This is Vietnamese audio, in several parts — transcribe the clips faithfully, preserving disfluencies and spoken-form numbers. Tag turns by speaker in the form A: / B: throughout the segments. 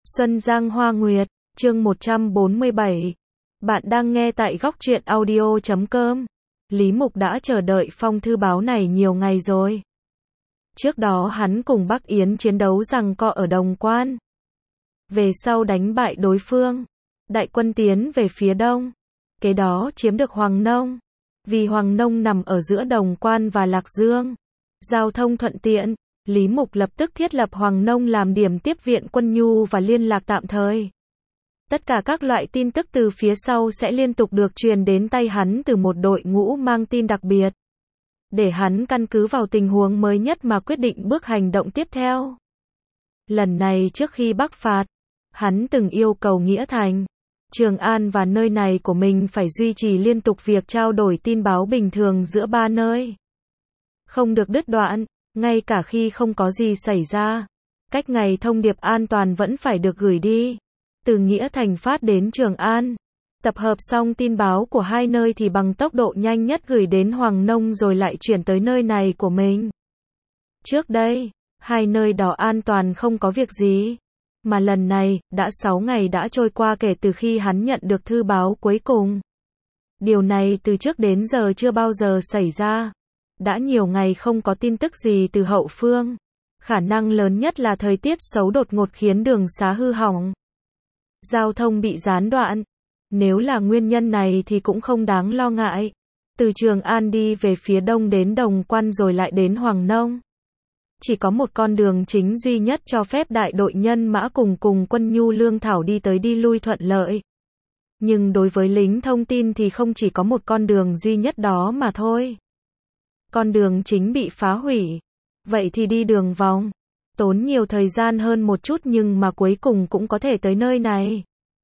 A: Xuân Giang Hoa Nguyệt, chương một trăm bốn mươi bảy. Bạn đang nghe tại góc truyện audio chấm com. Lý Mục đã chờ đợi phong thư báo này nhiều ngày rồi. Trước đó hắn cùng Bắc Yến chiến đấu giằng co ở Đồng Quan. Về sau đánh bại đối phương. Đại quân tiến về phía đông. Kế đó chiếm được Hoàng Nông. Vì Hoàng Nông nằm ở giữa Đồng Quan và Lạc Dương. Giao thông thuận tiện. Lý Mục lập tức thiết lập Hoàng Nông làm điểm tiếp viện quân nhu và liên lạc tạm thời. Tất cả các loại tin tức từ phía sau sẽ liên tục được truyền đến tay hắn từ một đội ngũ mang tin đặc biệt. Để hắn căn cứ vào tình huống mới nhất mà quyết định bước hành động tiếp theo. Lần này trước khi Bắc phạt, hắn từng yêu cầu Nghĩa Thành, Trường An và nơi này của mình phải duy trì liên tục việc trao đổi tin báo bình thường giữa ba nơi. Không được đứt đoạn. Ngay cả khi không có gì xảy ra, cách ngày thông điệp an toàn vẫn phải được gửi đi. Từ Nghĩa Thành phát đến Trường An. Tập hợp xong tin báo của hai nơi thì bằng tốc độ nhanh nhất gửi đến Hoàng Nông rồi lại chuyển tới nơi này của mình. Trước đây, hai nơi đó an toàn không có việc gì. Mà lần này, đã sáu ngày đã trôi qua kể từ khi hắn nhận được thư báo cuối cùng. Điều này từ trước đến giờ chưa bao giờ xảy ra. Đã nhiều ngày không có tin tức gì từ hậu phương. Khả năng lớn nhất là thời tiết xấu đột ngột khiến đường xá hư hỏng. Giao thông bị gián đoạn. Nếu là nguyên nhân này thì cũng không đáng lo ngại. Từ Trường An đi về phía đông đến Đồng Quan rồi lại đến Hoàng Nông. Chỉ có một con đường chính duy nhất cho phép đại đội nhân mã cùng cùng quân nhu lương thảo đi tới đi lui thuận lợi. Nhưng đối với lính thông tin thì không chỉ có một con đường duy nhất đó mà thôi. Con đường chính bị phá hủy. Vậy thì đi đường vòng. Tốn nhiều thời gian hơn một chút nhưng mà cuối cùng cũng có thể tới nơi này.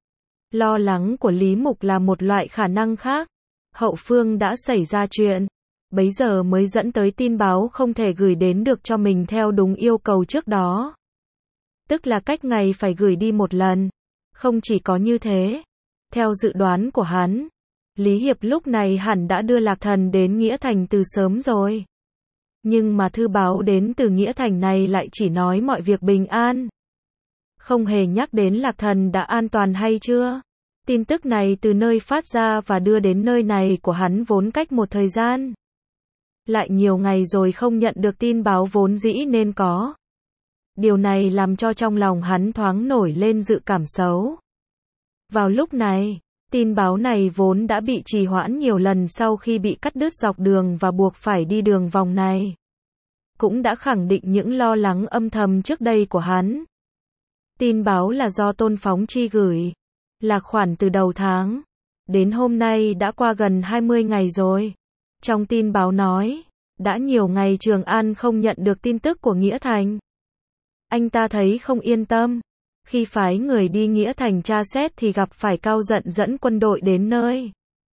A: Lo lắng của Lý Mục là một loại khả năng khác. Hậu phương đã xảy ra chuyện. Bấy giờ mới dẫn tới tin báo không thể gửi đến được cho mình theo đúng yêu cầu trước đó. Tức là cách ngày phải gửi đi một lần. Không chỉ có như thế. Theo dự đoán của hắn, Lý Hiệp lúc này hẳn đã đưa Lạc Thần đến Nghĩa Thành từ sớm rồi. Nhưng mà thư báo đến từ Nghĩa Thành này lại chỉ nói mọi việc bình an. Không hề nhắc đến Lạc Thần đã an toàn hay chưa. Tin tức này từ nơi phát ra và đưa đến nơi này của hắn vốn cách một thời gian. Lại nhiều ngày rồi không nhận được tin báo vốn dĩ nên có. Điều này làm cho trong lòng hắn thoáng nổi lên dự cảm xấu. Vào lúc này, tin báo này vốn đã bị trì hoãn nhiều lần sau khi bị cắt đứt dọc đường và buộc phải đi đường vòng này. Cũng đã khẳng định những lo lắng âm thầm trước đây của hắn. Tin báo là do Tôn Phóng Chi gửi. Là khoản từ đầu tháng. Đến hôm nay đã qua gần hai mươi ngày rồi. Trong tin báo nói, đã nhiều ngày Trường An không nhận được tin tức của Nghĩa Thành. Anh ta thấy không yên tâm. Khi phái người đi Nghĩa Thành tra xét thì gặp phải Cao Dận dẫn quân đội đến nơi.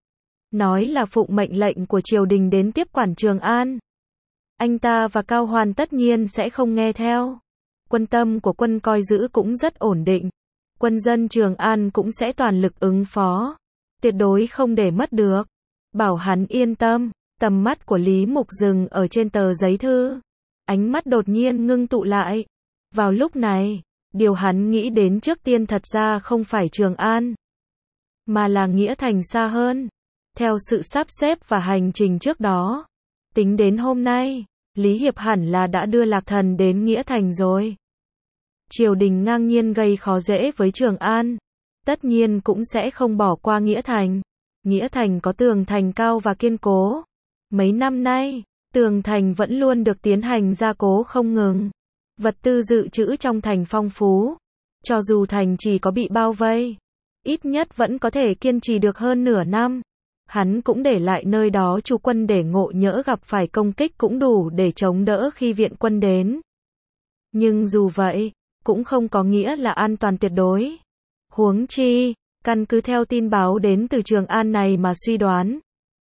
A: Nói là phụng mệnh lệnh của triều đình đến tiếp quản Trường An. Anh ta và Cao Hoàn tất nhiên sẽ không nghe theo. Quân tâm của quân coi giữ cũng rất ổn định. Quân dân Trường An cũng sẽ toàn lực ứng phó. Tuyệt đối không để mất được. Bảo hắn yên tâm. Tầm mắt của Lý Mục dừng ở trên tờ giấy thư. Ánh mắt đột nhiên ngưng tụ lại. Vào lúc này, điều hắn nghĩ đến trước tiên thật ra không phải Trường An, mà là Nghĩa Thành xa hơn. Theo sự sắp xếp và hành trình trước đó, tính đến hôm nay, Lý Hiệp hẳn là đã đưa Lạc Thần đến Nghĩa Thành rồi. Triều đình ngang nhiên gây khó dễ với Trường An, tất nhiên cũng sẽ không bỏ qua Nghĩa Thành. Nghĩa Thành có tường thành cao và kiên cố. Mấy năm nay, tường thành vẫn luôn được tiến hành gia cố không ngừng. Vật tư dự trữ trong thành phong phú. Cho dù thành chỉ có bị bao vây, ít nhất vẫn có thể kiên trì được hơn nửa năm. Hắn cũng để lại nơi đó trú quân để ngộ nhỡ gặp phải công kích cũng đủ để chống đỡ khi viện quân đến. Nhưng dù vậy, cũng không có nghĩa là an toàn tuyệt đối. Huống chi, căn cứ theo tin báo đến từ Trường An này mà suy đoán.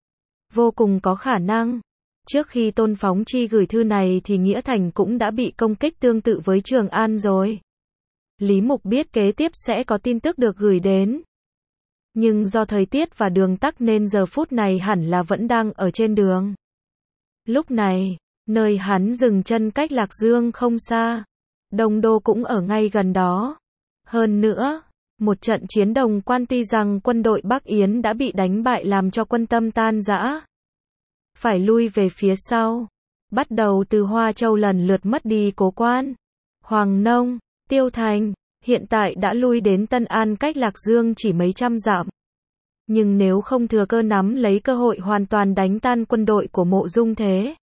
A: Vô cùng có khả năng. Trước khi Tôn Phóng Chi gửi thư này thì Nghĩa Thành cũng đã bị công kích tương tự với Trường An rồi. Lý Mục biết kế tiếp sẽ có tin tức được gửi đến. Nhưng do thời tiết và đường tắc nên giờ phút này hẳn là vẫn đang ở trên đường. Lúc này, nơi hắn dừng chân cách Lạc Dương không xa. Đông Đô cũng ở ngay gần đó. Hơn nữa, một trận chiến Đồng Quan tuy rằng quân đội Bắc Yến đã bị đánh bại làm cho quân tâm tan rã, phải lui về phía sau, bắt đầu từ Hoa Châu lần lượt mất đi Cố Quan, Hoàng Nông, Tiêu Thành, hiện tại đã lui đến Tân An cách Lạc Dương chỉ mấy trăm dặm. Nhưng nếu không thừa cơ nắm lấy cơ hội hoàn toàn đánh tan quân đội của Mộ Dung Thế,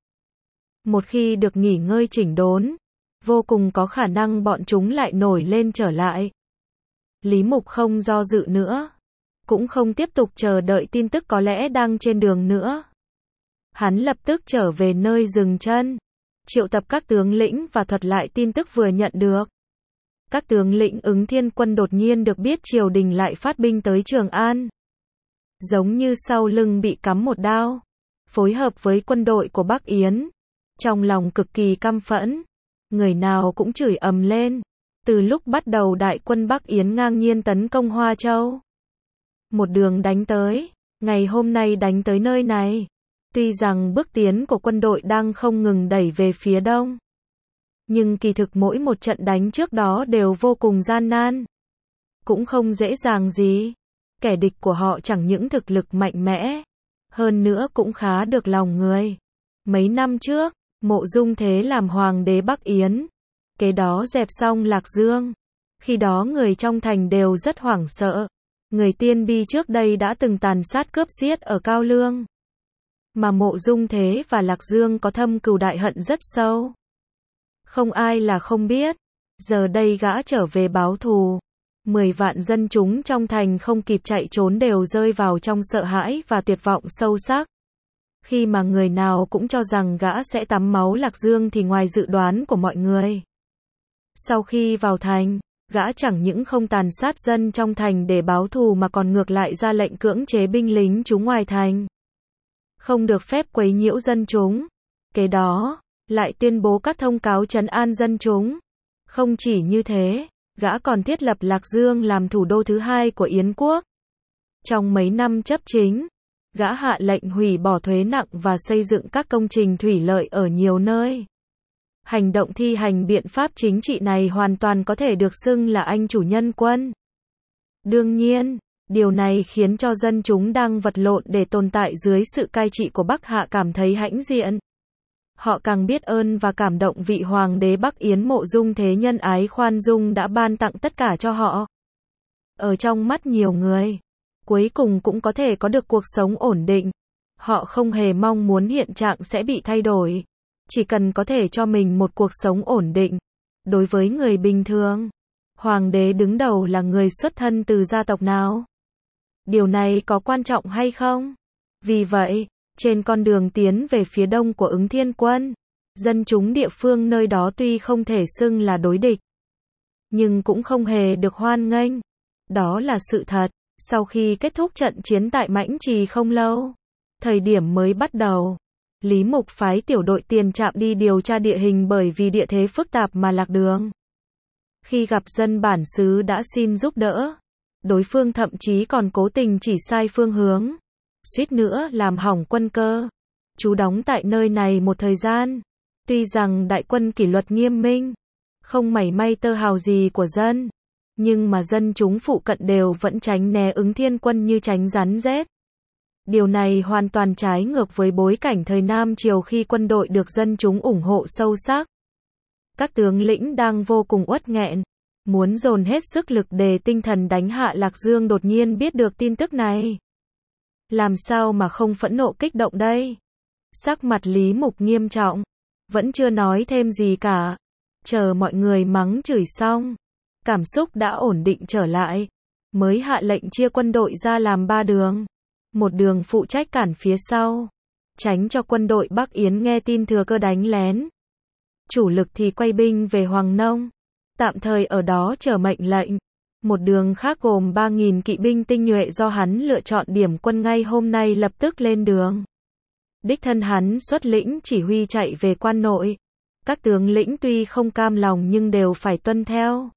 A: một khi được nghỉ ngơi chỉnh đốn, vô cùng có khả năng bọn chúng lại nổi lên trở lại. Lý Mục không do dự nữa, cũng không tiếp tục chờ đợi tin tức có lẽ đang trên đường nữa. Hắn lập tức trở về nơi dừng chân, triệu tập các tướng lĩnh và thuật lại tin tức vừa nhận được. Các tướng lĩnh Ứng Thiên Quân đột nhiên được biết triều đình lại phát binh tới Trường An. Giống như sau lưng bị cắm một đao, phối hợp với quân đội của Bắc Yến. Trong lòng cực kỳ căm phẫn, người nào cũng chửi ầm lên. Từ lúc bắt đầu đại quân Bắc Yến ngang nhiên tấn công Hoa Châu, một đường đánh tới, ngày hôm nay đánh tới nơi này. Tuy rằng bước tiến của quân đội đang không ngừng đẩy về phía đông, nhưng kỳ thực mỗi một trận đánh trước đó đều vô cùng gian nan, cũng không dễ dàng gì. Kẻ địch của họ chẳng những thực lực mạnh mẽ, hơn nữa cũng khá được lòng người. Mấy năm trước, Mộ Dung Thế làm hoàng đế Bắc Yến, kế đó dẹp xong Lạc Dương. Khi đó người trong thành đều rất hoảng sợ. Người Tiên Bi trước đây đã từng tàn sát cướp giết ở Cao Lương, mà Mộ Dung Thế và Lạc Dương có thâm cừu đại hận rất sâu. Không ai là không biết. Giờ đây gã trở về báo thù. Mười vạn dân chúng trong thành không kịp chạy trốn đều rơi vào trong sợ hãi và tuyệt vọng sâu sắc. Khi mà người nào cũng cho rằng gã sẽ tắm máu Lạc Dương thì ngoài dự đoán của mọi người. Sau khi vào thành, gã chẳng những không tàn sát dân trong thành để báo thù mà còn ngược lại ra lệnh cưỡng chế binh lính trú ngoài thành, không được phép quấy nhiễu dân chúng. Kế đó, lại tuyên bố các thông cáo trấn an dân chúng. Không chỉ như thế, gã còn thiết lập Lạc Dương làm thủ đô thứ hai của Yến quốc. Trong mấy năm chấp chính, gã hạ lệnh hủy bỏ thuế nặng và xây dựng các công trình thủy lợi ở nhiều nơi. Hành động thi hành biện pháp chính trị này hoàn toàn có thể được xưng là anh chủ nhân quân. Đương nhiên, điều này khiến cho dân chúng đang vật lộn để tồn tại dưới sự cai trị của Bắc Hạ cảm thấy hãnh diện. Họ càng biết ơn và cảm động vị hoàng đế Bắc Yến Mộ Dung Thế nhân ái khoan dung đã ban tặng tất cả cho họ. Ở trong mắt nhiều người, cuối cùng cũng có thể có được cuộc sống ổn định. Họ không hề mong muốn hiện trạng sẽ bị thay đổi. Chỉ cần có thể cho mình một cuộc sống ổn định. Đối với người bình thường, hoàng đế đứng đầu là người xuất thân từ gia tộc nào? Điều này có quan trọng hay không? Vì vậy, trên con đường tiến về phía đông của Ứng Thiên Quân, dân chúng địa phương nơi đó tuy không thể xưng là đối địch, nhưng cũng không hề được hoan nghênh. Đó là sự thật. Sau khi kết thúc trận chiến tại Mãnh Trì không lâu, thời điểm mới bắt đầu, Lý Mục phái tiểu đội tiền trạm đi điều tra địa hình bởi vì địa thế phức tạp mà lạc đường. Khi gặp dân bản xứ đã xin giúp đỡ, đối phương thậm chí còn cố tình chỉ sai phương hướng, suýt nữa làm hỏng quân cơ. Trú đóng tại nơi này một thời gian, tuy rằng đại quân kỷ luật nghiêm minh, không mảy may tơ hào gì của dân, nhưng mà dân chúng phụ cận đều vẫn tránh né Ứng Thiên Quân như tránh rắn rết. Điều này hoàn toàn trái ngược với bối cảnh thời Nam Triều khi quân đội được dân chúng ủng hộ sâu sắc. Các tướng lĩnh đang vô cùng uất nghẹn, muốn dồn hết sức lực để tinh thần đánh hạ Lạc Dương đột nhiên biết được tin tức này. Làm sao mà không phẫn nộ kích động đây? Sắc mặt Lý Mục nghiêm trọng, vẫn chưa nói thêm gì cả. Chờ mọi người mắng chửi xong, cảm xúc đã ổn định trở lại, mới hạ lệnh chia quân đội ra làm ba đường. Một đường phụ trách cản phía sau, tránh cho quân đội Bắc Yến nghe tin thừa cơ đánh lén. Chủ lực thì quay binh về Hoàng Nông, tạm thời ở đó chờ mệnh lệnh. Một đường khác gồm ba nghìn kỵ binh tinh nhuệ do hắn lựa chọn điểm quân ngay hôm nay lập tức lên đường. Đích thân hắn xuất lĩnh chỉ huy chạy về quan nội. Các tướng lĩnh tuy không cam lòng nhưng đều phải tuân theo.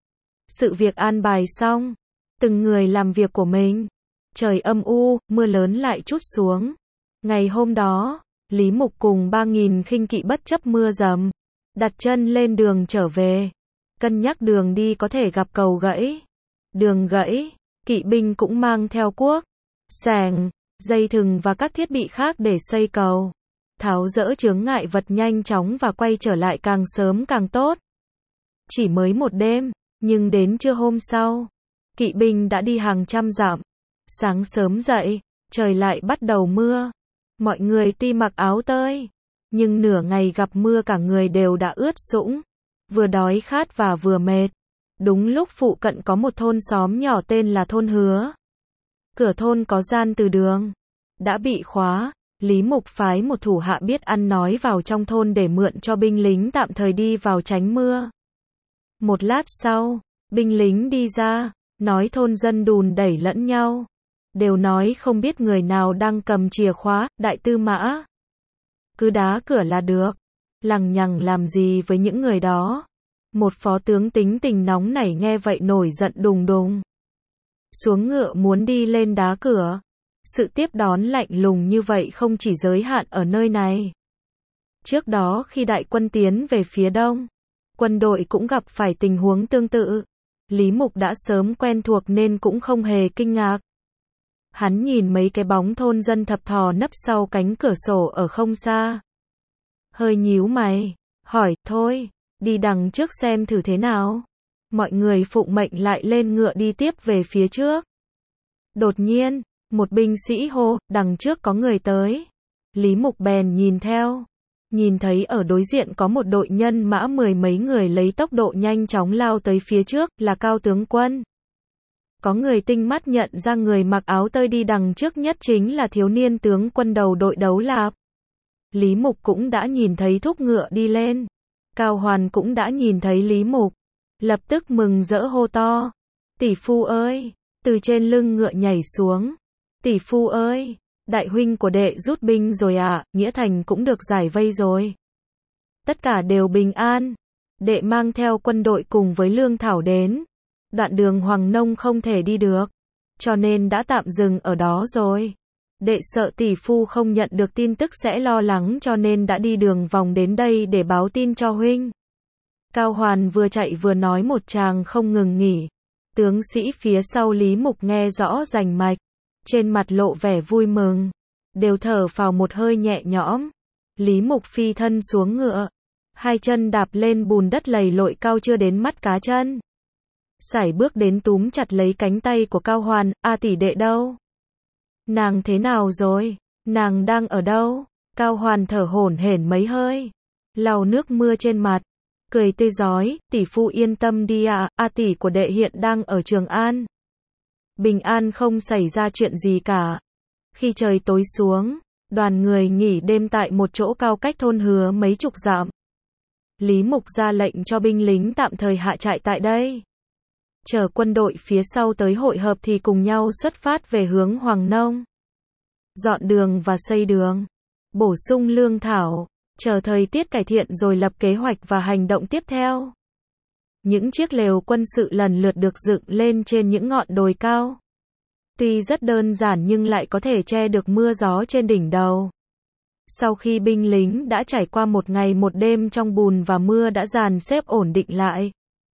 A: Sự việc an bài xong, từng người làm việc của mình. Trời âm u, mưa lớn lại trút xuống. Ngày hôm đó, Lý Mục cùng ba nghìn khinh kỵ bất chấp mưa dầm, đặt chân lên đường trở về. cân nhắc đường đi có thể gặp cầu gãy. Đường gãy, kỵ binh cũng mang theo cuốc, xẻng, dây thừng và các thiết bị khác để xây cầu. Tháo dỡ chướng ngại vật nhanh chóng và quay trở lại càng sớm càng tốt. Chỉ mới một đêm, nhưng đến trưa hôm sau, kỵ binh đã đi hàng trăm dặm. Sáng sớm dậy, trời lại bắt đầu mưa. Mọi người tuy mặc áo tơi, nhưng nửa ngày gặp mưa cả người đều đã ướt sũng, vừa đói khát và vừa mệt. Đúng lúc phụ cận có một thôn xóm nhỏ tên là thôn Hứa. Cửa thôn có gian từ đường, đã bị khóa. Lý Mục phái một thủ hạ biết ăn nói vào trong thôn để mượn cho binh lính tạm thời đi vào tránh mưa. Một lát sau, binh lính đi ra, nói thôn dân đùn đẩy lẫn nhau. Đều nói không biết người nào đang cầm chìa khóa, đại tư mã. Cứ đá cửa là được. Lằng nhằng làm gì với những người đó. Một phó tướng tính tình nóng nảy nghe vậy nổi giận đùng đùng. Xuống ngựa muốn đi lên đá cửa. Sự tiếp đón lạnh lùng như vậy không chỉ giới hạn ở nơi này. Trước đó khi đại quân tiến về phía đông, quân đội cũng gặp phải tình huống tương tự. Lý Mục đã sớm quen thuộc nên cũng không hề kinh ngạc. Hắn nhìn mấy cái bóng thôn dân thập thò nấp sau cánh cửa sổ ở không xa. Hơi nhíu mày, hỏi, thôi, đi đằng trước xem thử thế nào. Mọi người phụng mệnh lại lên ngựa đi tiếp về phía trước. Đột nhiên, một binh sĩ hô, đằng trước có người tới. Lý Mục bèn nhìn theo. Nhìn thấy ở đối diện có một đội nhân mã mười mấy người lấy tốc độ nhanh chóng lao tới phía trước, là Cao tướng quân. Có người tinh mắt nhận ra người mặc áo tơi đi đằng trước nhất chính là thiếu niên tướng quân đầu đội đấu lạp. Lý Mục cũng đã nhìn thấy thúc ngựa đi lên. Cao Hoàn cũng đã nhìn thấy Lý Mục. Lập tức mừng rỡ hô to. Tỷ phu ơi! Từ trên lưng ngựa nhảy xuống. Tỷ phu ơi! Đại huynh của đệ rút binh rồi à, Nghĩa Thành cũng được giải vây rồi. Tất cả đều bình an. Đệ mang theo quân đội cùng với lương thảo đến. Đoạn đường Hoàng Nông không thể đi được, cho nên đã tạm dừng ở đó rồi. Đệ sợ tỷ phu không nhận được tin tức sẽ lo lắng cho nên đã đi đường vòng đến đây để báo tin cho huynh. Cao Hoàn vừa chạy vừa nói một tràng không ngừng nghỉ. Tướng sĩ phía sau Lý Mục nghe rõ rành mạch, trên mặt lộ vẻ vui mừng, đều thở phào một hơi nhẹ nhõm. Lý Mục phi thân xuống ngựa, hai chân đạp lên bùn đất lầy lội cao chưa đến mắt cá chân. Sải bước đến túm chặt lấy cánh tay của Cao Hoàn, a tỷ đệ đâu? Nàng thế nào rồi? Nàng đang ở đâu? Cao Hoàn thở hổn hển mấy hơi, lau nước mưa trên mặt, cười tươi rói, tỷ phu yên tâm đi ạ, a tỷ của đệ hiện đang ở Trường An. Bình an không xảy ra chuyện gì cả. Khi trời tối xuống, đoàn người nghỉ đêm tại một chỗ cao cách thôn Hứa mấy chục dặm. Lý Mục ra lệnh cho binh lính tạm thời hạ trại tại đây. Chờ quân đội phía sau tới hội hợp thì cùng nhau xuất phát về hướng Hoàng Nông. Dọn đường và xây đường, bổ sung lương thảo, chờ thời tiết cải thiện rồi lập kế hoạch và hành động tiếp theo. Những chiếc lều quân sự lần lượt được dựng lên trên những ngọn đồi cao. Tuy rất đơn giản nhưng lại có thể che được mưa gió trên đỉnh đầu. Sau khi binh lính đã trải qua một ngày một đêm trong bùn và mưa đã dàn xếp ổn định lại,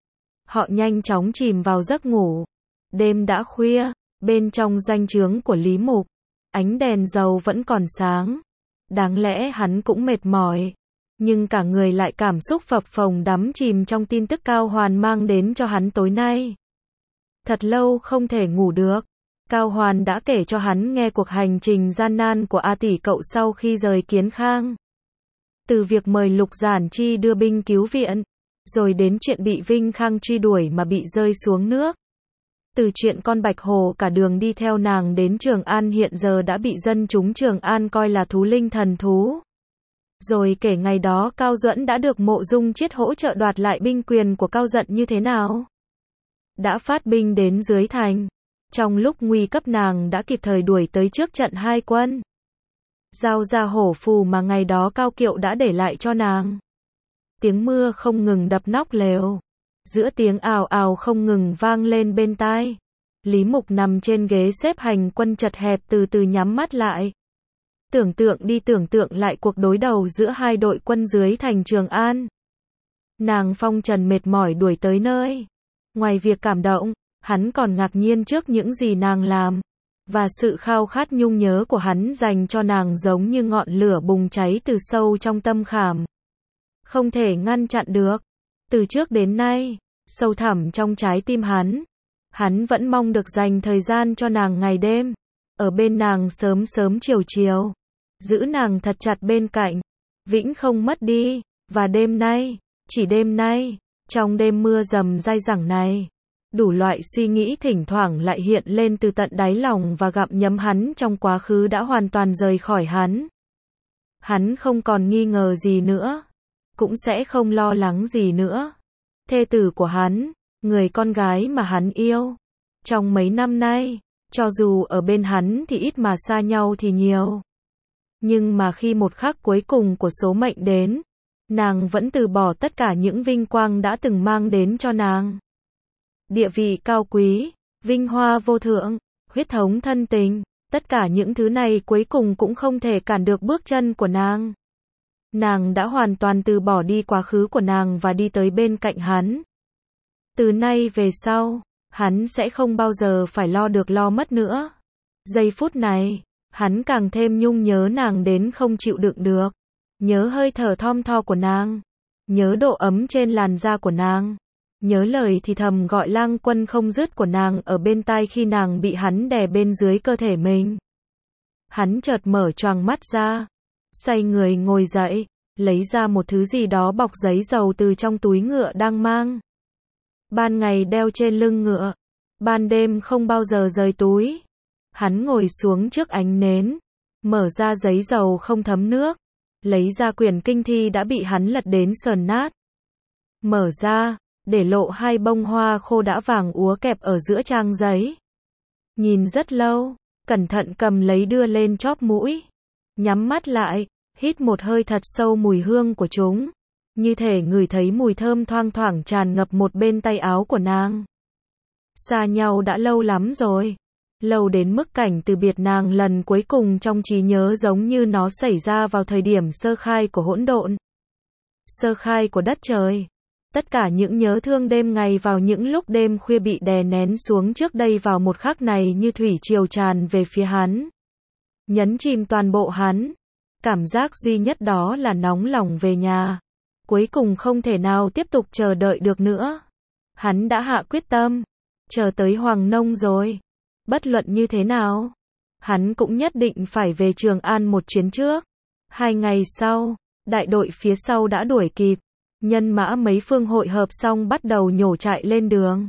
A: họ nhanh chóng chìm vào giấc ngủ. Đêm đã khuya, bên trong doanh trướng của Lý Mục, ánh đèn dầu vẫn còn sáng. Đáng lẽ hắn cũng mệt mỏi, nhưng cả người lại cảm xúc phập phồng đắm chìm trong tin tức Cao Hoàn mang đến cho hắn tối nay. Thật lâu không thể ngủ được. Cao Hoàn đã kể cho hắn nghe cuộc hành trình gian nan của A tỷ cậu sau khi rời Kiến Khang. Từ việc mời Lục Giản Chi đưa binh cứu viện, rồi đến chuyện bị Vinh Khang truy đuổi mà bị rơi xuống nước. Từ chuyện con Bạch Hồ cả đường đi theo nàng đến Trường An hiện giờ đã bị dân chúng Trường An coi là thú linh thần thú. Rồi kể ngày đó Cao Duẫn đã được Mộ Dung Chiết hỗ trợ đoạt lại binh quyền của Cao Dận như thế nào. Đã phát binh đến dưới thành. Trong lúc nguy cấp nàng đã kịp thời đuổi tới trước trận hai quân. Giao ra hổ phù mà ngày đó Cao Kiệu đã để lại cho nàng. Tiếng mưa không ngừng đập nóc lều. Giữa tiếng ào ào không ngừng vang lên bên tai. Lý Mục nằm trên ghế xếp hành quân chật hẹp từ từ nhắm mắt lại. Tưởng tượng đi tưởng tượng lại cuộc đối đầu giữa hai đội quân dưới thành Trường An. Nàng phong trần mệt mỏi đuổi tới nơi. Ngoài việc cảm động, hắn còn ngạc nhiên trước những gì nàng làm. Và sự khao khát nhung nhớ của hắn dành cho nàng giống như ngọn lửa bùng cháy từ sâu trong tâm khảm. Không thể ngăn chặn được. Từ trước đến nay, sâu thẳm trong trái tim hắn, hắn vẫn mong được dành thời gian cho nàng ngày đêm. Ở bên nàng sớm sớm chiều chiều. Giữ nàng thật chặt bên cạnh. Vĩnh không mất đi. Và đêm nay, chỉ đêm nay, trong đêm mưa rầm dai dẳng này, đủ loại suy nghĩ thỉnh thoảng lại hiện lên từ tận đáy lòng và gặm nhấm hắn trong quá khứ đã hoàn toàn rời khỏi hắn. Hắn không còn nghi ngờ gì nữa, cũng sẽ không lo lắng gì nữa. Thê tử của hắn, người con gái mà hắn yêu, trong mấy năm nay, cho dù ở bên hắn thì ít mà xa nhau thì nhiều. Nhưng mà khi một khắc cuối cùng của số mệnh đến, nàng vẫn từ bỏ tất cả những vinh quang đã từng mang đến cho nàng. Địa vị cao quý, vinh hoa vô thượng, huyết thống thân tình, tất cả những thứ này cuối cùng cũng không thể cản được bước chân của nàng. Nàng đã hoàn toàn từ bỏ đi quá khứ của nàng và đi tới bên cạnh hắn. Từ nay về sau, hắn sẽ không bao giờ phải lo được lo mất nữa. Giây phút này, hắn càng thêm nhung nhớ nàng đến không chịu đựng được. Nhớ hơi thở thom tho của nàng. Nhớ độ ấm trên làn da của nàng. Nhớ lời thì thầm gọi Lang Quân không dứt của nàng ở bên tai khi nàng bị hắn đè bên dưới cơ thể mình. Hắn chợt mở choàng mắt ra. Xoay người ngồi dậy. Lấy ra một thứ gì đó bọc giấy dầu từ trong túi ngựa đang mang. Ban ngày đeo trên lưng ngựa. Ban đêm không bao giờ rời túi. Hắn ngồi xuống trước ánh nến. Mở ra giấy dầu không thấm nước. Lấy ra quyển kinh thi đã bị hắn lật đến sờn nát. Mở ra, để lộ hai bông hoa khô đã vàng úa kẹp ở giữa trang giấy. Nhìn rất lâu, cẩn thận cầm lấy đưa lên chóp mũi. Nhắm mắt lại, hít một hơi thật sâu mùi hương của chúng. Như thể ngửi thấy mùi thơm thoang thoảng tràn ngập một bên tay áo của nàng. Xa nhau đã lâu lắm rồi. Lâu đến mức cảnh từ biệt nàng lần cuối cùng trong trí nhớ giống như nó xảy ra vào thời điểm sơ khai của hỗn độn. Sơ khai của đất trời. Tất cả những nhớ thương đêm ngày vào những lúc đêm khuya bị đè nén xuống trước đây vào một khắc này như thủy triều tràn về phía hắn. Nhấn chìm toàn bộ hắn. Cảm giác duy nhất đó là nóng lòng về nhà. Cuối cùng không thể nào tiếp tục chờ đợi được nữa. Hắn đã hạ quyết tâm. Chờ tới Hoàng Nông rồi. Bất luận như thế nào, hắn cũng nhất định phải về Trường An một chuyến trước. Hai ngày sau, đại đội phía sau đã đuổi kịp. Nhân mã mấy phương hội hợp xong bắt đầu nhổ chạy lên đường.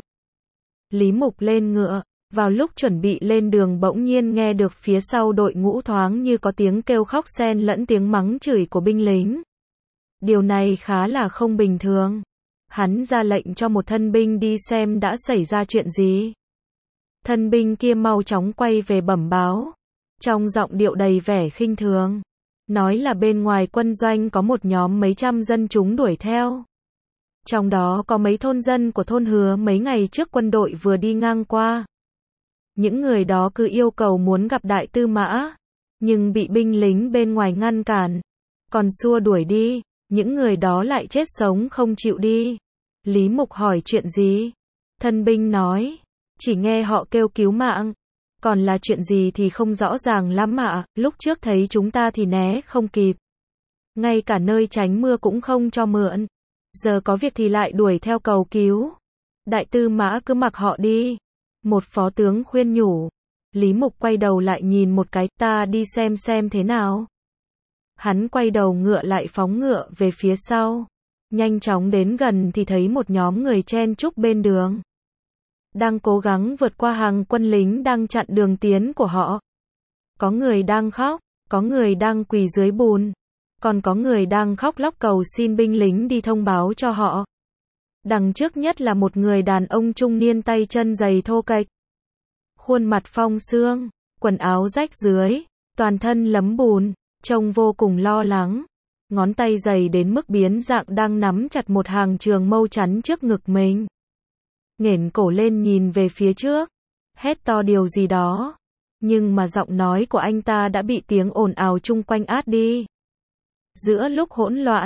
A: Lý Mục lên ngựa, vào lúc chuẩn bị lên đường bỗng nhiên nghe được phía sau đội ngũ thoáng như có tiếng kêu khóc xen lẫn tiếng mắng chửi của binh lính. Điều này khá là không bình thường. Hắn ra lệnh cho một thân binh đi xem đã xảy ra chuyện gì. Thân binh kia mau chóng quay về bẩm báo. Trong giọng điệu đầy vẻ khinh thường. Nói là bên ngoài quân doanh có một nhóm mấy trăm dân chúng đuổi theo. Trong đó có mấy thôn dân của thôn Hứa mấy ngày trước quân đội vừa đi ngang qua. Những người đó cứ yêu cầu muốn gặp đại tư mã. Nhưng bị binh lính bên ngoài ngăn cản. Còn xua đuổi đi. Những người đó lại chết sống không chịu đi. Lý Mục hỏi chuyện gì? Thân binh nói. Chỉ nghe họ kêu cứu mạng. Còn là chuyện gì thì không rõ ràng lắm ạ. Lúc trước thấy chúng ta thì né không kịp. Ngay cả nơi tránh mưa cũng không cho mượn. Giờ có việc thì lại đuổi theo cầu cứu. Đại tư mã cứ mặc họ đi. Một phó tướng khuyên nhủ. Lý Mục quay đầu lại nhìn một cái. Ta đi xem xem thế nào. Hắn quay đầu ngựa lại phóng ngựa về phía sau. Nhanh chóng đến gần thì thấy một nhóm người chen chúc bên đường. Đang cố gắng vượt qua hàng quân lính đang chặn đường tiến của họ. Có người đang khóc, có người đang quỳ dưới bùn, còn có người đang khóc lóc cầu xin binh lính đi thông báo cho họ. Đằng trước nhất là một người đàn ông trung niên tay chân giày thô kệch. Khuôn mặt phong xương, quần áo rách rưới, toàn thân lấm bùn, trông vô cùng lo lắng. Ngón tay dày đến mức biến dạng đang nắm chặt một hàng trường mâu chắn trước ngực mình. Nghển cổ lên nhìn về phía trước, hét to điều gì đó. Nhưng mà giọng nói của anh ta đã bị tiếng ồn ào chung quanh át đi. Giữa lúc hỗn loạn,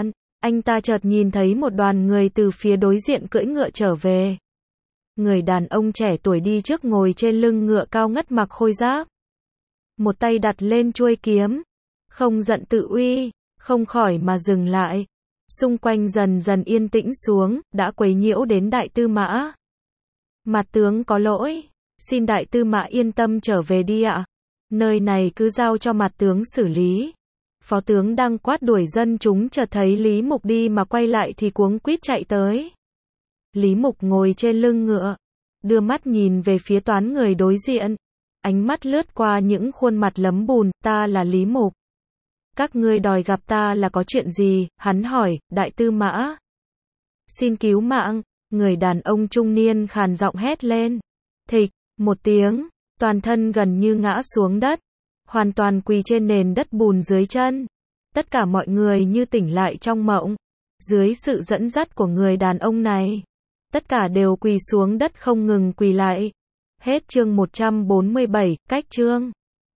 A: anh ta chợt nhìn thấy một đoàn người từ phía đối diện cưỡi ngựa trở về. Người đàn ông trẻ tuổi đi trước ngồi trên lưng ngựa cao ngất mặc khôi giáp. Một tay đặt lên chuôi kiếm. Không giận tự uy, không khỏi mà dừng lại. Xung quanh dần dần yên tĩnh xuống, đã quấy nhiễu đến đại tư mã. Mặt tướng có lỗi, xin đại tư mã yên tâm trở về đi ạ. Nơi này cứ giao cho mặt tướng xử lý. Phó tướng đang quát đuổi dân chúng chợt thấy Lý Mục đi mà quay lại thì cuống quýt chạy tới. Lý Mục ngồi trên lưng ngựa, đưa mắt nhìn về phía toán người đối diện. Ánh mắt lướt qua những khuôn mặt lấm bùn, ta là Lý Mục. Các ngươi đòi gặp ta là có chuyện gì? Hắn hỏi, đại tư mã. Xin cứu mạng, người đàn ông trung niên khàn giọng hét lên. Thịch, một tiếng, toàn thân gần như ngã xuống đất. Hoàn toàn quỳ trên nền đất bùn dưới chân. Tất cả mọi người như tỉnh lại trong mộng. Dưới sự dẫn dắt của người đàn ông này, tất cả đều quỳ xuống đất không ngừng quỳ lại. Hết chương một trăm bốn mươi bảy, cách chương.